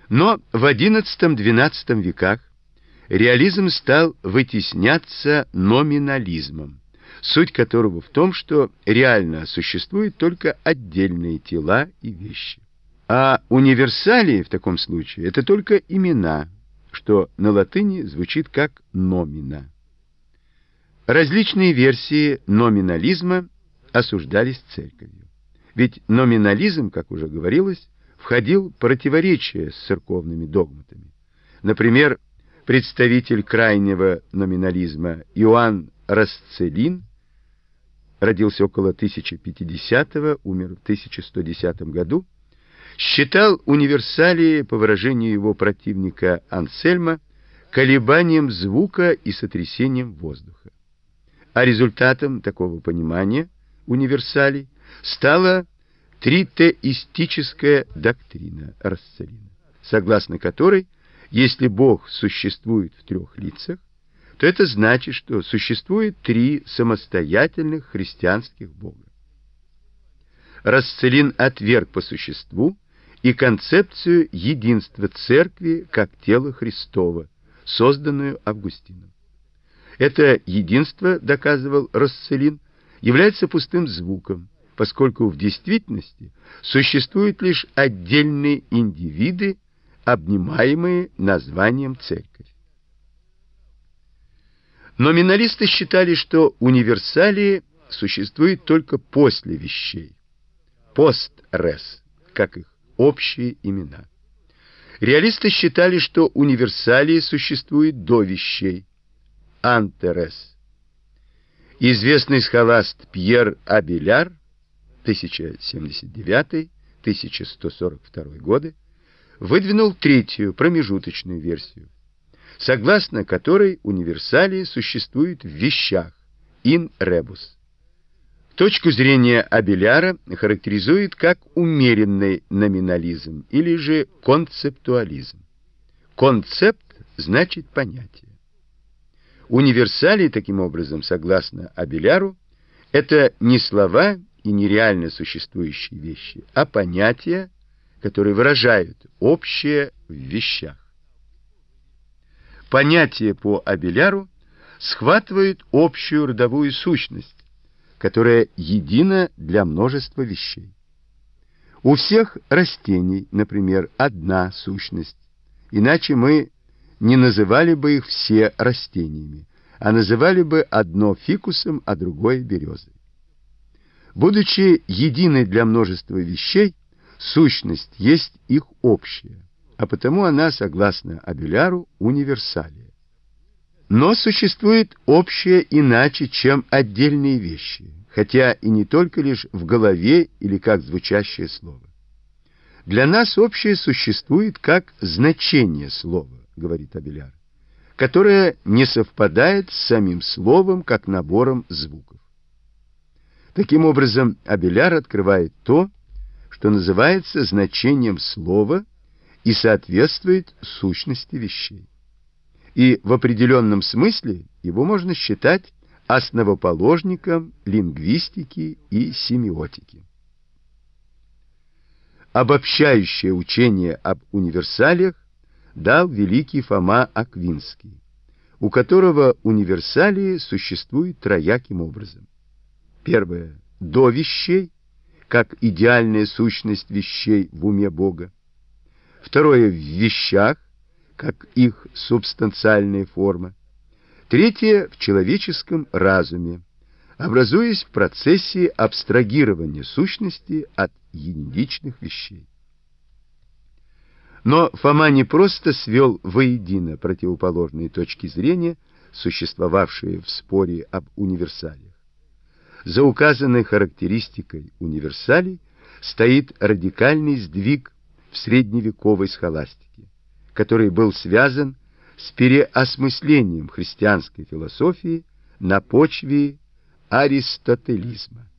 Но в XI-XII веках реализм стал вытесняться номинализмом, суть которого в том, что реально существуют только отдельные тела и вещи. А универсалии в таком случае это только имена, что на латыни звучит как номина. Различные версии номинализма осуждались церковью. Ведь номинализм, как уже говорилось, входил в противоречие с церковными догматами. Например, представитель крайнего номинализма Иоанн Расцелин, родился около 1050-го, умер в 1110 году, считал универсалии, по выражению его противника Ансельма, колебанием звука и сотрясением воздуха. А результатом такого понимания универсалий стала тритеистическая доктрина Расцелина, согласно которой, если Бог существует в трех лицах, то это значит, что существует три самостоятельных христианских Бога. Расцелин отверг по существу и концепцию единства Церкви как тела Христова, созданную Августином. Это единство, доказывал Расцелин, является пустым звуком, поскольку в действительности существуют лишь отдельные индивиды, обнимаемые названием Церковь. Номиналисты считали, что универсалии существуют только после вещей, пост-рес, как их общие имена. Реалисты считали, что универсалии существуют до вещей, антерес. Известный схоласт Пьер Абеляр, 1079-1142 годы, выдвинул третью, промежуточную версию, согласно которой универсалии существуют в вещах, in rebus. Точку зрения Абеляра характеризует как умеренный номинализм или же концептуализм. Концепт значит понятие. Универсалии, таким образом, согласно Абеляру, это не слова и не реально существующие вещи, а понятия, которые выражают общее в вещах. Понятия по Абеляру схватывают общую родовую сущность, которая едина для множества вещей. У всех растений, например, одна сущность, иначе мы не называли бы их все растениями, а называли бы одно фикусом, а другое березой. Будучи единой для множества вещей, сущность есть их общая, а потому она, согласно Абеляру, универсалия. Но существует общее иначе, чем отдельные вещи, хотя и не только лишь в голове или как звучащее слово. Для нас общее существует как значение слова, говорит Абеляр, которое не совпадает с самим словом как набором звуков. Таким образом, Абеляр открывает то, что называется значением слова и соответствует сущности вещей. И в определенном смысле его можно считать основоположником лингвистики и семиотики. Обобщающее учение об универсалиях дал великий Фома Аквинский, у которого универсалии существуют трояким образом. Первое – до вещей, как идеальная сущность вещей в уме Бога. Второе – в вещах, как их субстанциальная форма. Третье – в человеческом разуме, образуясь в процессе абстрагирования сущности от единичных вещей. Но Фома не просто свел воедино противоположные точки зрения, существовавшие в споре об универсалиях. За указанной характеристикой универсалий стоит радикальный сдвиг в средневековой схоластике, который был связан с переосмыслением христианской философии на почве аристотелизма.